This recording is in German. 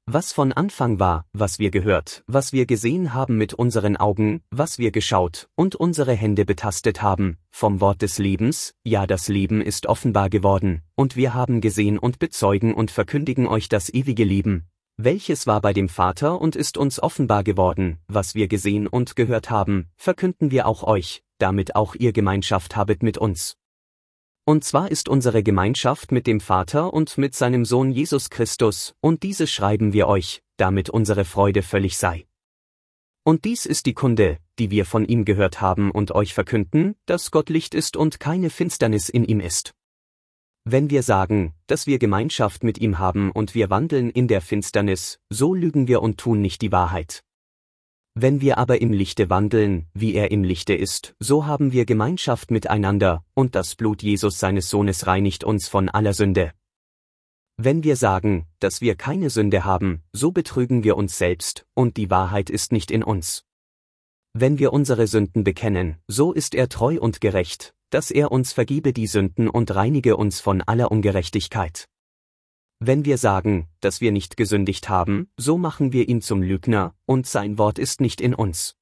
Was von Anfang war, was wir gehört, was wir gesehen haben mit unseren Augen, was wir geschaut und unsere Hände betastet haben, vom Wort des Lebens, ja das Leben ist offenbar geworden, und wir haben gesehen und bezeugen und verkündigen euch das ewige Leben, welches war bei dem Vater und ist uns offenbar geworden, was wir gesehen und gehört haben, verkünden wir auch euch, damit auch ihr Gemeinschaft habet mit uns. Und zwar ist unsere Gemeinschaft mit dem Vater und mit seinem Sohn Jesus Christus, und dieses schreiben wir euch, damit unsere Freude völlig sei. Und dies ist die Kunde, die wir von ihm gehört haben und euch verkünden, dass Gott Licht ist und keine Finsternis in ihm ist. Wenn wir sagen, dass wir Gemeinschaft mit ihm haben und wir wandeln in der Finsternis, so lügen wir und tun nicht die Wahrheit. Wenn wir aber im Lichte wandeln, wie er im Lichte ist, so haben wir Gemeinschaft miteinander, und das Blut Jesus seines Sohnes reinigt uns von aller Sünde. Wenn wir sagen, dass wir keine Sünde haben, so betrügen wir uns selbst, und die Wahrheit ist nicht in uns. Wenn wir unsere Sünden bekennen, so ist er treu und gerecht, dass er uns vergibe die Sünden und reinige uns von aller Ungerechtigkeit. Wenn wir sagen, dass wir nicht gesündigt haben, so machen wir ihn zum Lügner, und sein Wort ist nicht in uns.